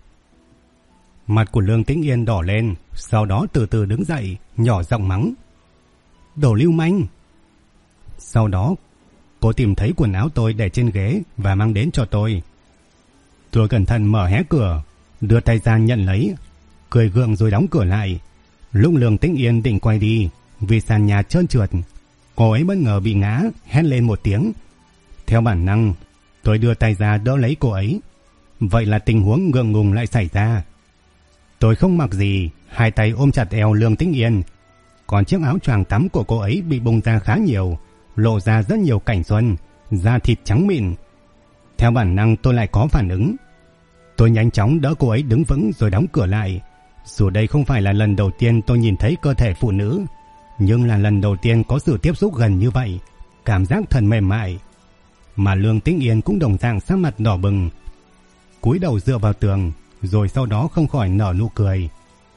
Mặt của Lương Tĩnh Yên đỏ lên, sau đó từ từ đứng dậy, nhỏ giọng mắng: "Đồ lưu manh!" Sau đó, cô tìm thấy quần áo tôi để trên ghế và mang đến cho tôi. Tôi cẩn thận mở hé cửa, đưa tay ra nhận lấy, cười gượng rồi đóng cửa lại. Lúc Lương Tĩnh Yên định quay đi, vì sàn nhà trơn trượt, cô ấy bất ngờ bị ngã, hét lên một tiếng. Theo bản năng, tôi đưa tay ra đỡ lấy cô ấy. Vậy là tình huống ngượng ngùng lại xảy ra. Tôi không mặc gì, hai tay ôm chặt eo Lương Tĩnh Yên. Còn chiếc áo choàng tắm của cô ấy bị bung ra khá nhiều, lộ ra rất nhiều cảnh xuân, da thịt trắng mịn. Theo bản năng tôi lại có phản ứng. Tôi nhanh chóng đỡ cô ấy đứng vững rồi đóng cửa lại. Dù đây không phải là lần đầu tiên tôi nhìn thấy cơ thể phụ nữ, nhưng là lần đầu tiên có sự tiếp xúc gần như vậy, cảm giác thật mềm mại. Mà Lương Tĩnh Yên cũng đồng dạng sắc mặt đỏ bừng, cúi đầu dựa vào tường, rồi sau đó không khỏi nở nụ cười.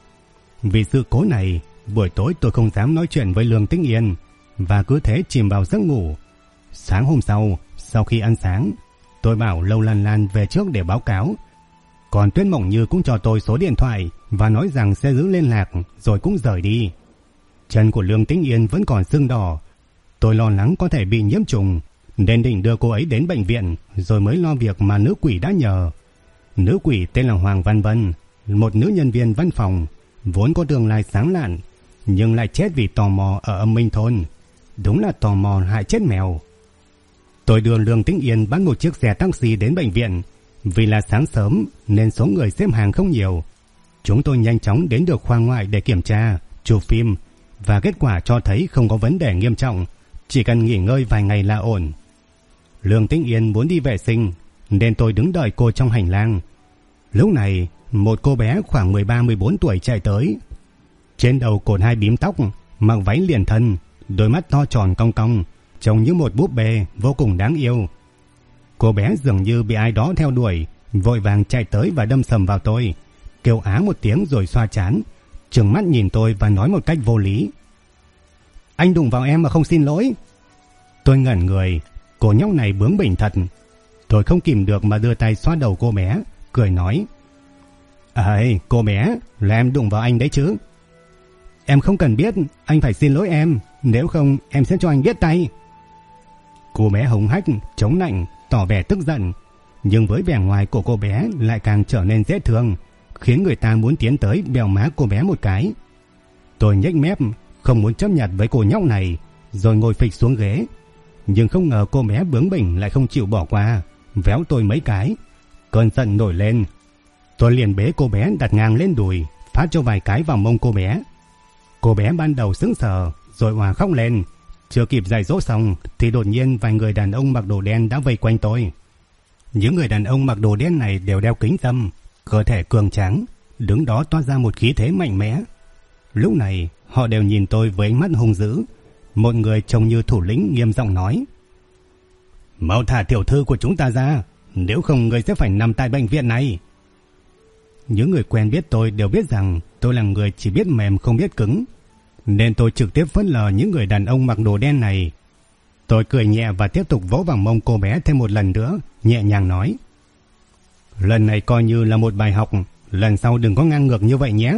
Vì sự cố này, buổi tối tôi không dám nói chuyện với Lương Tĩnh Yên, và cứ thế chìm vào giấc ngủ. Sáng hôm sau khi ăn sáng, tôi bảo Lâu Lan Lan về trước để báo cáo. Còn Tuyết Mộng Như cũng cho tôi số điện thoại và nói rằng sẽ giữ liên lạc, rồi cũng rời đi. Chân của Lương Tĩnh Yên vẫn còn sưng đỏ. Tôi lo lắng có thể bị nhiễm trùng, nên định đưa cô ấy đến bệnh viện, rồi mới lo việc mà nữ quỷ đã nhờ. Nữ quỷ tên là Hoàng Văn Vân, một nữ nhân viên văn phòng, vốn có tương lai sáng lạn, nhưng lại chết vì tò mò ở Âm Minh Thôn. Đúng là tò mò hại chết mèo. Tôi đưa Lương Tĩnh Yên bắt một chiếc xe taxi đến bệnh viện. Vì là sáng sớm nên số người xếp hàng không nhiều. Chúng tôi nhanh chóng đến được khoa ngoại để kiểm tra, chụp phim, và kết quả cho thấy không có vấn đề nghiêm trọng, chỉ cần nghỉ ngơi vài ngày là ổn. Lương Tĩnh Yên muốn đi vệ sinh, nên tôi đứng đợi cô trong hành lang. Lúc này, một cô bé khoảng 13-14 tuổi chạy tới. Trên đầu cột hai bím tóc, mặc váy liền thân, đôi mắt to tròn cong cong, trông như một búp bê vô cùng đáng yêu. Cô bé dường như bị ai đó theo đuổi, vội vàng chạy tới và đâm sầm vào tôi, kêu á một tiếng rồi xoa trán, trừng mắt nhìn tôi và nói một cách vô lý: "Anh đụng vào em mà không xin lỗi." Tôi ngẩn người, cô nhóc này bướng bỉnh thật. Tôi không kìm được mà đưa tay xoa đầu cô bé, cười nói: "Ây, cô bé, là em đụng vào anh đấy chứ?" "Em không cần biết, anh phải xin lỗi em, nếu không em sẽ cho anh biết tay." Cô bé hống hách, chống nạnh, tỏ vẻ tức giận, nhưng với vẻ ngoài của cô bé lại càng trở nên dễ thương, khiến người ta muốn tiến tới bèo má cô bé một cái. Tôi nhếch mép, không muốn chấp nhận với cô nhóc này, rồi ngồi phịch xuống ghế. Nhưng không ngờ cô bé bướng bỉnh lại không chịu bỏ qua, véo tôi mấy cái. Cơn giận nổi lên, tôi liền bế cô bé đặt ngang lên đùi, phát cho vài cái vào mông cô bé. Cô bé ban đầu sững sờ, rồi òa khóc lên. Chưa kịp dạy dỗ xong thì đột nhiên vài người đàn ông mặc đồ đen đã vây quanh tôi. Những người đàn ông mặc đồ đen này đều đeo kính râm, cơ thể cường tráng, đứng đó toát ra một khí thế mạnh mẽ. Lúc này họ đều nhìn tôi với ánh mắt hung dữ. Một người trông như thủ lĩnh nghiêm giọng nói: "Mau thả tiểu thư của chúng ta ra, nếu không người sẽ phải nằm tại bệnh viện này." Những người quen biết tôi đều biết rằng tôi là người chỉ biết mềm không biết cứng, nên tôi trực tiếp phớt lờ những người đàn ông mặc đồ đen này. Tôi cười nhẹ và tiếp tục vỗ vào mông cô bé thêm một lần nữa, nhẹ nhàng nói: "Lần này coi như là một bài học, lần sau đừng có ngang ngược như vậy nhé."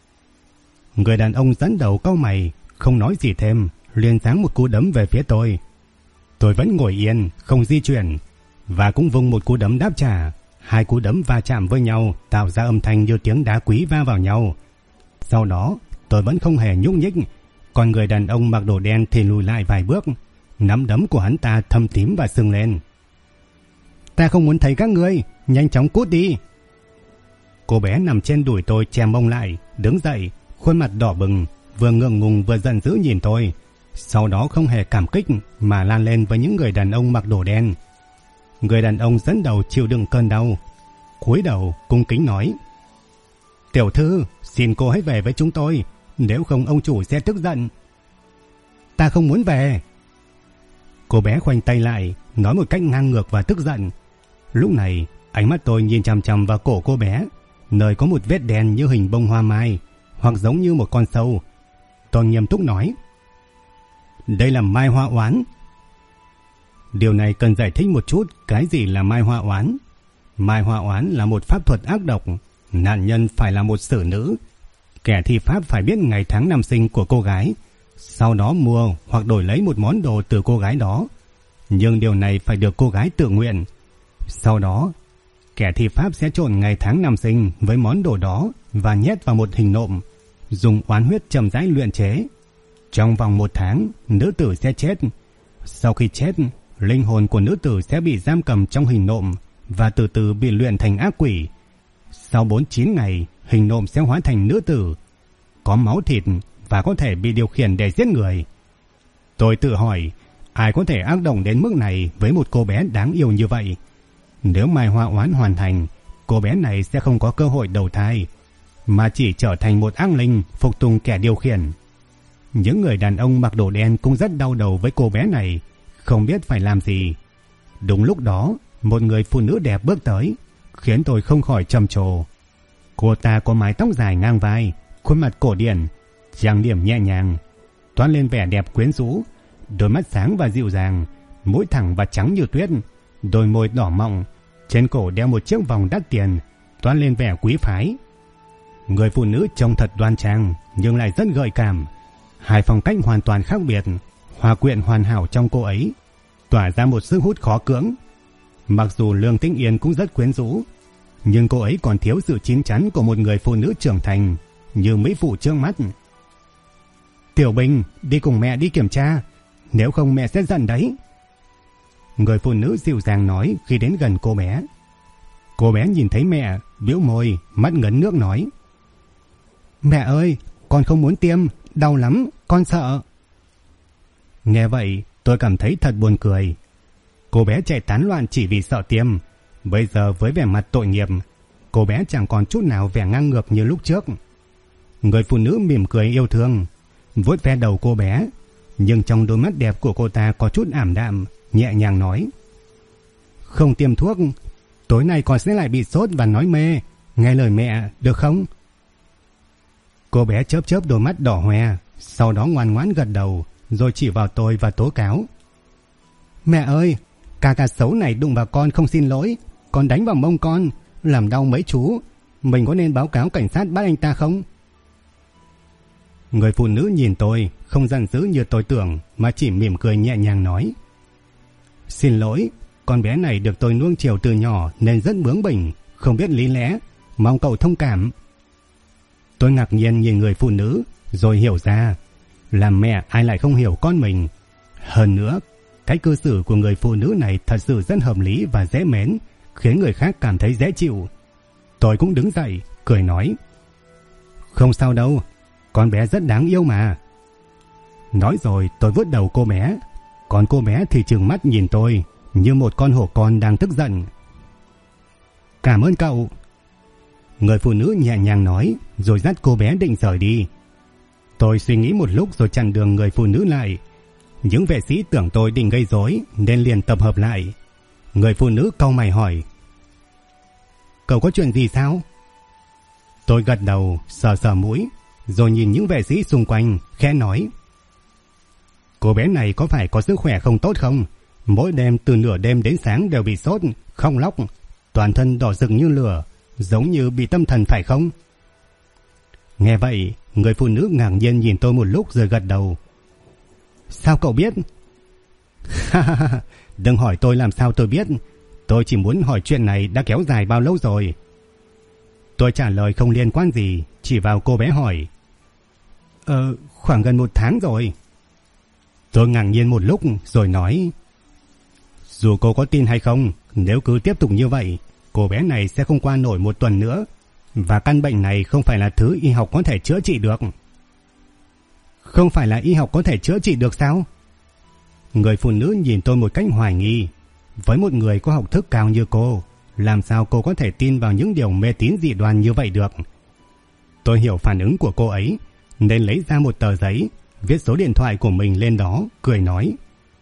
Người đàn ông dẫn đầu cau mày, không nói gì thêm, liền giáng một cú đấm về phía tôi. Tôi vẫn ngồi yên, không di chuyển, và cũng vung một cú đấm đáp trả. Hai cú đấm va chạm với nhau, tạo ra âm thanh như tiếng đá quý va vào nhau. Sau đó, tôi vẫn không hề nhúc nhích, còn người đàn ông mặc đồ đen thì lùi lại vài bước. Nắm đấm của hắn ta thâm tím và sưng lên. "Ta không muốn thấy các ngươi, nhanh chóng cút đi." Cô bé nằm trên đùi tôi che mông lại, đứng dậy, khuôn mặt đỏ bừng, vừa ngượng ngùng vừa giận dữ nhìn tôi. Sau đó không hề cảm kích mà lan lên với những người đàn ông mặc đồ đen. Người đàn ông dẫn đầu chịu đựng cơn đau, cúi đầu cung kính nói: "Tiểu thư, xin cô hãy về với chúng tôi, nếu không ông chủ sẽ tức giận." "Ta không muốn về." Cô bé khoanh tay lại, nói một cách ngang ngược và tức giận. Lúc này, ánh mắt tôi nhìn chằm chằm vào cổ cô bé, nơi có một vết đen như hình bông hoa mai, hoặc giống như một con sâu. Tôi nghiêm túc nói: "Đây là mai hoa oán." Điều này cần giải thích một chút cái gì là mai hoa oán. Mai hoa oán là một pháp thuật ác độc, nạn nhân phải là một xử nữ. Kẻ thi pháp phải biết ngày tháng năm sinh của cô gái, sau đó mua hoặc đổi lấy một món đồ từ cô gái đó. Nhưng điều này phải được cô gái tự nguyện. Sau đó, kẻ thi pháp sẽ trộn ngày tháng năm sinh với món đồ đó và nhét vào một hình nộm, dùng oán huyết chậm rãi luyện chế. Trong vòng 1 tháng, nữ tử sẽ chết. Sau khi chết, linh hồn của nữ tử sẽ bị giam cầm trong hình nộm và từ từ bị luyện thành ác quỷ. Sau 49 ngày, hình nộm sẽ hóa thành nữ tử, có máu thịt và có thể bị điều khiển để giết người. Tôi tự hỏi, ai có thể ác độc đến mức này với một cô bé đáng yêu như vậy? Nếu mai hoa oán hoàn thành, cô bé này sẽ không có cơ hội đầu thai, mà chỉ trở thành một ác linh phục tùng kẻ điều khiển. Những người đàn ông mặc đồ đen cũng rất đau đầu với cô bé này, không biết phải làm gì. Đúng lúc đó, một người phụ nữ đẹp bước tới, khiến tôi không khỏi trầm trồ. Cô ta có mái tóc dài ngang vai, khuôn mặt cổ điển, trang điểm nhẹ nhàng, toát lên vẻ đẹp quyến rũ, đôi mắt sáng và dịu dàng, mũi thẳng và trắng như tuyết, đôi môi đỏ mọng, trên cổ đeo một chiếc vòng đắt tiền, toát lên vẻ quý phái. Người phụ nữ trông thật đoan trang nhưng lại rất gợi cảm. Hai phong cách hoàn toàn khác biệt, hòa quyện hoàn hảo trong cô ấy, tỏa ra một sức hút khó cưỡng. Mặc dù Lương Tĩnh Yên cũng rất quyến rũ, nhưng cô ấy còn thiếu sự chín chắn của một người phụ nữ trưởng thành như mỹ phụ trước mắt. "Tiểu Bình, đi cùng mẹ đi kiểm tra, nếu không mẹ sẽ giận đấy." Người phụ nữ dịu dàng nói khi đến gần cô bé. Cô bé nhìn thấy mẹ, bĩu môi, mắt ngấn nước nói: "Mẹ ơi, con không muốn tiêm, đau lắm, con sợ." Nghe vậy, tôi cảm thấy thật buồn cười. Cô bé chạy tán loạn chỉ vì sợ tiêm. Bây giờ với vẻ mặt tội nghiệp, cô bé chẳng còn chút nào vẻ ngang ngược như lúc trước. Người phụ nữ mỉm cười yêu thương, vuốt ve đầu cô bé, nhưng trong đôi mắt đẹp của cô ta có chút ảm đạm, nhẹ nhàng nói: "Không tiêm thuốc, tối nay con sẽ lại bị sốt và nói mê, nghe lời mẹ, được không?" Cô bé chớp chớp đôi mắt đỏ hoe, sau đó ngoan ngoãn gật đầu, rồi chỉ vào tôi và tố cáo: Mẹ ơi, ca xấu này đụng vào con không xin lỗi, còn đánh vào mông con, làm đau mấy chú. Mình có nên báo cáo cảnh sát bắt anh ta không? Người phụ nữ nhìn tôi, không giận dữ như tôi tưởng, mà chỉ mỉm cười nhẹ nhàng nói: Xin lỗi, con bé này được tôi nuông chiều từ nhỏ nên rất bướng bỉnh, không biết lý lẽ, mong cậu thông cảm. Tôi ngạc nhiên nhìn người phụ nữ, rồi hiểu ra, làm mẹ ai lại không hiểu con mình. Hơn nữa, cách cư xử của người phụ nữ này thật sự rất hợp lý và dễ mến, khiến người khác cảm thấy dễ chịu. Tôi cũng đứng dậy, cười nói: Không sao đâu, con bé rất đáng yêu mà. Nói rồi tôi vuốt đầu cô bé, còn cô bé thì trừng mắt nhìn tôi như một con hổ con đang tức giận. Cảm ơn cậu. Người phụ nữ nhẹ nhàng nói, rồi dắt cô bé định rời đi. Tôi suy nghĩ một lúc rồi chặn đường người phụ nữ lại. Những vệ sĩ tưởng tôi định gây rối nên liền tập hợp lại. Người phụ nữ cau mày hỏi: Cậu có chuyện gì sao? Tôi gật đầu, sờ sờ mũi, rồi nhìn những vệ sĩ xung quanh, khẽ nói: Cô bé này có phải có sức khỏe không tốt không? Mỗi đêm từ nửa đêm đến sáng đều bị sốt, không lóc, toàn thân đỏ rực như lửa, giống như bị tâm thần phải không? Nghe vậy, người phụ nữ ngạc nhiên nhìn tôi một lúc rồi gật đầu. Sao cậu biết? Đừng hỏi tôi làm sao tôi biết. Tôi chỉ muốn hỏi chuyện này đã kéo dài bao lâu rồi. Tôi trả lời không liên quan gì, chỉ vào cô bé hỏi: Khoảng gần 1 tháng rồi. Tôi ngạc nhiên một lúc rồi nói: Dù cô có tin hay không, nếu cứ tiếp tục như vậy, cô bé này sẽ không qua nổi 1 tuần nữa. Và căn bệnh này không phải là thứ y học có thể chữa trị được. Không phải là y học có thể chữa trị được sao? Người phụ nữ nhìn tôi một cách hoài nghi. Với một người có học thức cao như cô, làm sao cô có thể tin vào những điều mê tín dị đoan như vậy được? Tôi hiểu phản ứng của cô ấy, nên lấy ra một tờ giấy, viết số điện thoại của mình lên đó, cười nói: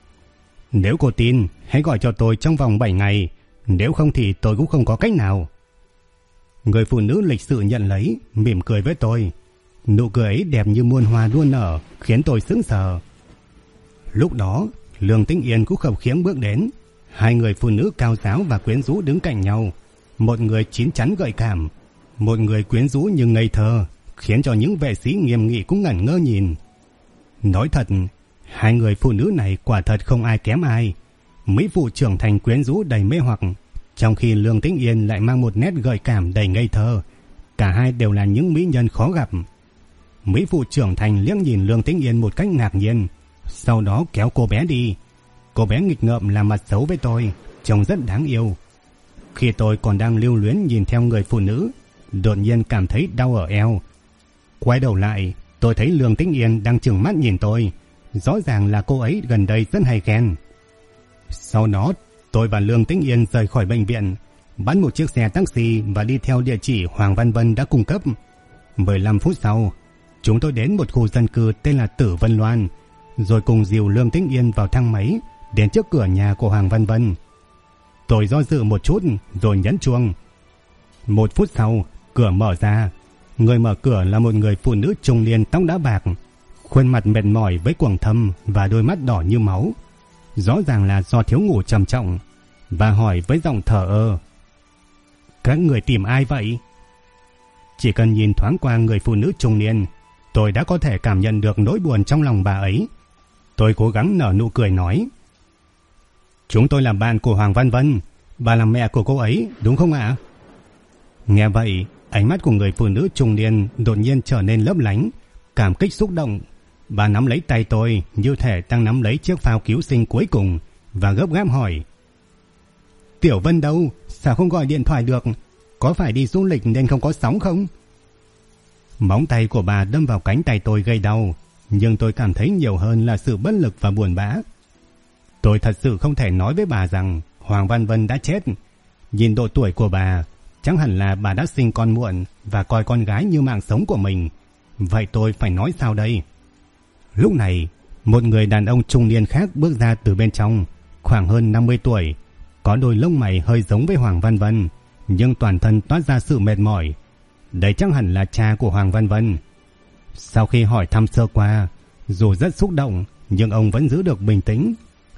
Nếu cô tin, hãy gọi cho tôi trong vòng 7 ngày, nếu không thì tôi cũng không có cách nào. Người phụ nữ lịch sự nhận lấy, mỉm cười với tôi. Nụ cười ấy đẹp như muôn hoa đua nở, khiến tôi sững sờ. Lúc đó, Lương Tĩnh Yên cũng khập khiễng bước đến. 2 người phụ nữ cao giáo và quyến rũ đứng cạnh nhau. Một người chín chắn gợi cảm, một người quyến rũ nhưng ngây thơ, khiến cho những vệ sĩ nghiêm nghị cũng ngẩn ngơ nhìn. Nói thật, 2 người phụ nữ này quả thật không ai kém ai. Mỹ phụ trưởng thành quyến rũ đầy mê hoặc, trong khi Lương Tĩnh Yên lại mang một nét gợi cảm đầy ngây thơ. Cả hai đều là những mỹ nhân khó gặp. Mỹ phụ trưởng thành liếc nhìn Lương Tĩnh Yên một cách ngạc nhiên, sau đó kéo cô bé đi. Cô bé nghịch ngợm làm mặt xấu với tôi, trông rất đáng yêu. Khi tôi còn đang lưu luyến nhìn theo người phụ nữ, đột nhiên cảm thấy đau ở eo. Quay đầu lại, tôi thấy Lương Tĩnh Yên đang trừng mắt nhìn tôi. Rõ ràng là cô ấy gần đây rất hay ghen. Sau đó, tôi và Lương Tĩnh Yên rời khỏi bệnh viện, bắt một chiếc xe taxi và đi theo địa chỉ Hoàng Văn Vân đã cung cấp. 15 phút sau, chúng tôi đến một khu dân cư tên là Tử Vân Loan, rồi cùng dìu Lương Tĩnh Yên vào thang máy đến trước cửa nhà của Hoàng Văn Vân. Tôi do dự một chút rồi nhấn chuông. 1 phút sau, cửa mở ra. Người mở cửa là một người phụ nữ trung niên tóc đã bạc, khuôn mặt mệt mỏi với quầng thâm và đôi mắt đỏ như máu, rõ ràng là do thiếu ngủ trầm trọng, và hỏi với giọng thờ ơ: Các người tìm ai vậy? Chỉ cần nhìn thoáng qua người phụ nữ trung niên, tôi đã có thể cảm nhận được nỗi buồn trong lòng bà ấy. Tôi cố gắng nở nụ cười nói: Chúng tôi là bạn của Hoàng Văn Vân, bà là mẹ của cô ấy đúng không ạ? Nghe vậy, ánh mắt của người phụ nữ trung niên đột nhiên trở nên lấp lánh, cảm kích xúc động. Bà nắm lấy tay tôi như thể đang nắm lấy chiếc phao cứu sinh cuối cùng, và gấp gáp hỏi: Tiểu Vân đâu? Sao không gọi điện thoại được? Có phải đi du lịch nên không có sóng không? Móng tay của bà đâm vào cánh tay tôi gây đau, nhưng tôi cảm thấy nhiều hơn là sự bất lực và buồn bã. Tôi thật sự không thể nói với bà rằng Hoàng Văn Vân đã chết. Nhìn độ tuổi của bà, chắc hẳn là bà đã sinh con muộn và coi con gái như mạng sống của mình. Vậy tôi phải nói sao đây? Lúc này, một người đàn ông trung niên khác bước ra từ bên trong, khoảng hơn 50 tuổi, có đôi lông mày hơi giống với Hoàng Văn Vân, nhưng toàn thân toát ra sự mệt mỏi. Đây chắc hẳn là cha của Hoàng Văn Vân. Sau khi hỏi thăm sơ qua, dù rất xúc động, nhưng ông vẫn giữ được bình tĩnh.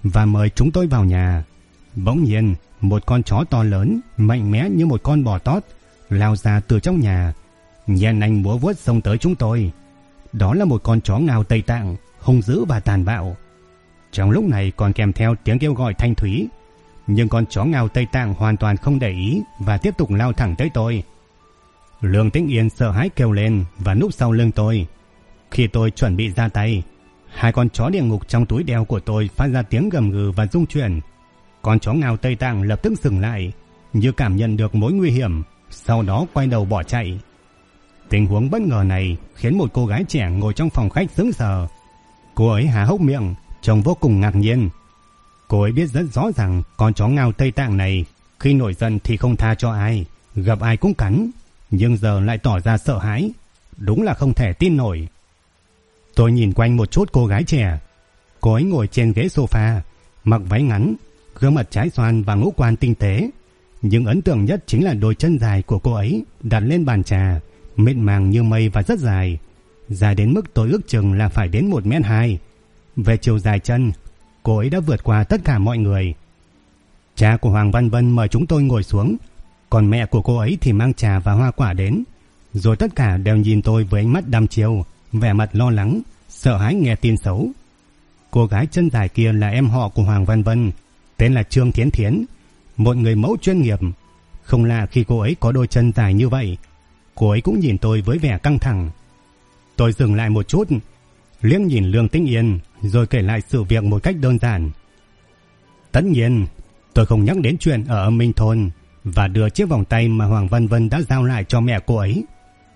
và mời chúng tôi vào nhà. Bỗng nhiên, một con chó to lớn, mạnh mẽ như một con bò tót, lao ra từ trong nhà, nhen nanh múa vuốt xông tới chúng tôi. Đó là một con chó Ngao Tây Tạng, hung dữ và tàn bạo. Trong lúc này còn kèm theo tiếng kêu gọi thanh thúy, nhưng con chó Ngao Tây Tạng hoàn toàn không để ý và tiếp tục lao thẳng tới tôi. Lương Tĩnh Yên sợ hãi kêu lên và núp sau lưng tôi. Khi tôi chuẩn bị ra tay, hai con chó địa ngục trong túi đeo của tôi phát ra tiếng gầm gừ và rung chuyển. Con chó Ngao Tây Tạng lập tức dừng lại, như cảm nhận được mối nguy hiểm, sau đó quay đầu bỏ chạy. Tình huống bất ngờ này khiến một cô gái trẻ ngồi trong phòng khách sững sờ. Cô ấy há hốc miệng, trông vô cùng ngạc nhiên. Cô ấy biết rất rõ ràng con chó Ngao Tây Tạng này khi nổi giận thì không tha cho ai, gặp ai cũng cắn, nhưng giờ lại tỏ ra sợ hãi. Đúng là không thể tin nổi. Tôi nhìn quanh một chút cô gái trẻ. Cô ấy ngồi trên ghế sofa, mặc váy ngắn, gương mặt trái xoan và ngũ quan tinh tế. Nhưng ấn tượng nhất chính là đôi chân dài của cô ấy đặt lên bàn trà, mịn màng như mây và rất dài. Dài đến mức tôi ước chừng là phải đến 1m2. Về chiều dài chân, cô ấy đã vượt qua tất cả mọi người. Cha của Hoàng Văn Vân mời chúng tôi ngồi xuống, còn mẹ của cô ấy thì mang trà và hoa quả đến. Rồi tất cả đều nhìn tôi với ánh mắt đăm chiêu, vẻ mặt lo lắng, sợ hãi nghe tin xấu. Cô gái chân dài kia là em họ của Hoàng Văn Vân, tên là Trương Thiến Thiến, một người mẫu chuyên nghiệp. Không lạ khi cô ấy có đôi chân dài như vậy. Cô ấy cũng nhìn tôi với vẻ căng thẳng. Tôi dừng lại một chút, liếc nhìn Lương Tĩnh Yên, rồi kể lại sự việc một cách đơn giản. Tất nhiên, tôi không nhắc đến chuyện ở Âm Minh Thôn và đưa chiếc vòng tay mà Hoàng Văn Vân đã giao lại cho mẹ cô ấy.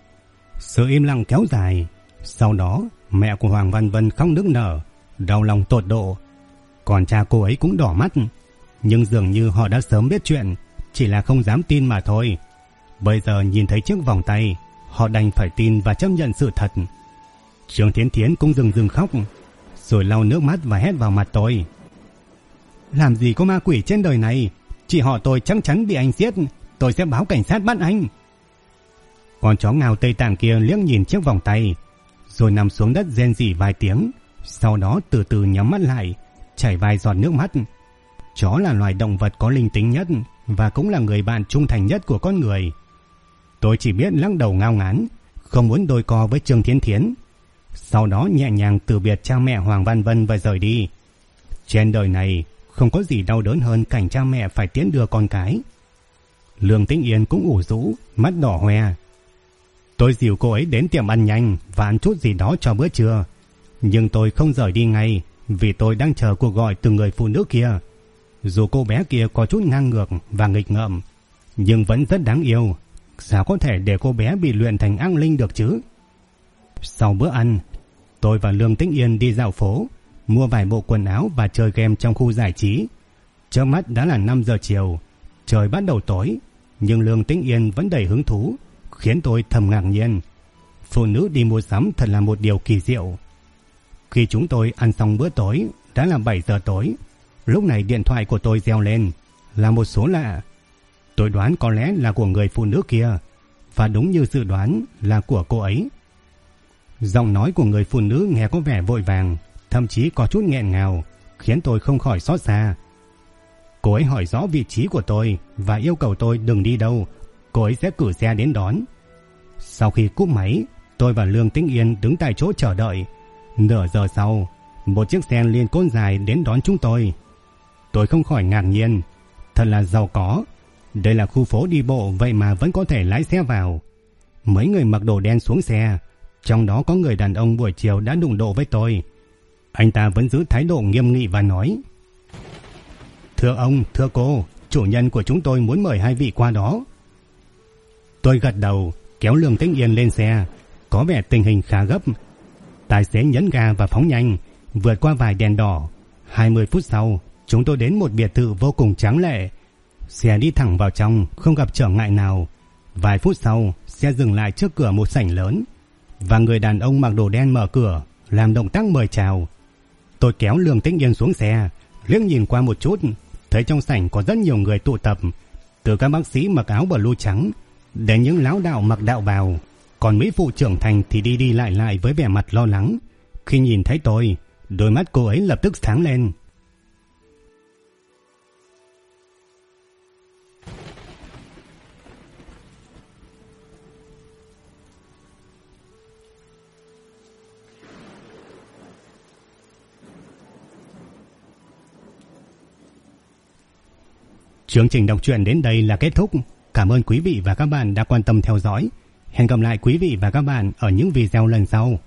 Sự im lặng kéo dài. Sau đó, mẹ của Hoàng Văn Vân khóc nức nở, đau lòng tột độ. Còn cha cô ấy cũng đỏ mắt, nhưng dường như họ đã sớm biết chuyện, chỉ là không dám tin mà thôi. Bây giờ nhìn thấy chiếc vòng tay, họ đành phải tin và chấp nhận sự thật. Trương Thiến Thiến cũng dừng khóc, rồi lau nước mắt và hét vào mặt tôi. Làm gì có ma quỷ trên đời này, chị họ tôi chắc chắn bị anh giết, tôi sẽ báo cảnh sát bắt anh. Con chó Ngao Tây Tạng kia liếc nhìn chiếc vòng tay, rồi nằm xuống đất rên rỉ vài tiếng, sau đó từ từ nhắm mắt lại, chảy vài giọt nước mắt. Chó là loài động vật có linh tính nhất và cũng là người bạn trung thành nhất của con người. Tôi chỉ biết lắc đầu ngao ngán, không muốn đôi co với Trương Thiến Thiến. Sau đó nhẹ nhàng từ biệt cha mẹ Hoàng Văn Vân và rời đi. Trên đời này không có gì đau đớn hơn cảnh cha mẹ phải tiễn đưa con cái. Lương Tĩnh Yên cũng ủ rũ, mắt đỏ hoe. Tôi dìu cô ấy đến tiệm ăn nhanh và ăn chút gì đó cho bữa trưa. Nhưng tôi không rời đi ngay vì tôi đang chờ cuộc gọi từ người phụ nữ kia. Dù cô bé kia có chút ngang ngược và nghịch ngợm, nhưng vẫn rất đáng yêu. Sao có thể để cô bé bị luyện thành ác linh được chứ? Sau bữa ăn, tôi và Lương Tĩnh Yên đi dạo phố, mua vài bộ quần áo và chơi game trong khu giải trí. Trước mắt đã là 5 giờ chiều, trời bắt đầu tối, nhưng Lương Tĩnh Yên vẫn đầy hứng thú, khiến tôi thầm ngạc nhiên. Phụ nữ đi mua sắm thật là một điều kỳ diệu. Khi chúng tôi ăn xong bữa tối, đã là 7 giờ tối. Lúc này điện thoại của tôi reo lên, là một số lạ. Tôi đoán có lẽ là của người phụ nữ kia, và đúng như dự đoán là của cô ấy. Giọng nói của người phụ nữ nghe có vẻ vội vàng, thậm chí có chút nghẹn ngào, khiến tôi không khỏi xót xa. Cô ấy hỏi rõ vị trí của tôi và yêu cầu tôi đừng đi đâu, cô ấy sẽ cử xe đến đón. Sau khi cúp máy, tôi và Lương Tĩnh Yên đứng tại chỗ chờ đợi. Nửa giờ sau, một chiếc xe liên côn dài đến đón chúng tôi. Tôi không khỏi ngạc nhiên, thật là giàu có. Đây là khu phố đi bộ, vậy mà vẫn có thể lái xe vào. Mấy người mặc đồ đen xuống xe, trong đó có người đàn ông buổi chiều đã đụng độ với tôi. Anh ta vẫn giữ thái độ nghiêm nghị và nói: Thưa ông, thưa cô, chủ nhân của chúng tôi muốn mời hai vị qua đó. Tôi gật đầu, kéo Lương Tĩnh Yên lên xe. Có vẻ tình hình khá gấp. Tài xế nhấn ga và phóng nhanh, vượt qua vài đèn đỏ. 20 phút sau, chúng tôi đến một biệt thự vô cùng tráng lệ. Xe đi thẳng vào trong, không gặp trở ngại nào. Vài phút sau, xe dừng lại trước cửa một sảnh lớn, và người đàn ông mặc đồ đen mở cửa, làm động tác mời chào. Tôi kéo Lương Tĩnh Yên xuống xe, liếc nhìn qua một chút, thấy trong sảnh có rất nhiều người tụ tập, từ các bác sĩ mặc áo blue trắng đến những lão đạo mặc đạo bào. Còn mỹ phụ trưởng thành thì đi đi lại lại với vẻ mặt lo lắng. Khi nhìn thấy tôi, đôi mắt cô ấy lập tức sáng lên. Chương trình đọc truyện đến đây là kết thúc. Cảm ơn quý vị và các bạn đã quan tâm theo dõi. Hẹn gặp lại quý vị và các bạn ở những video lần sau.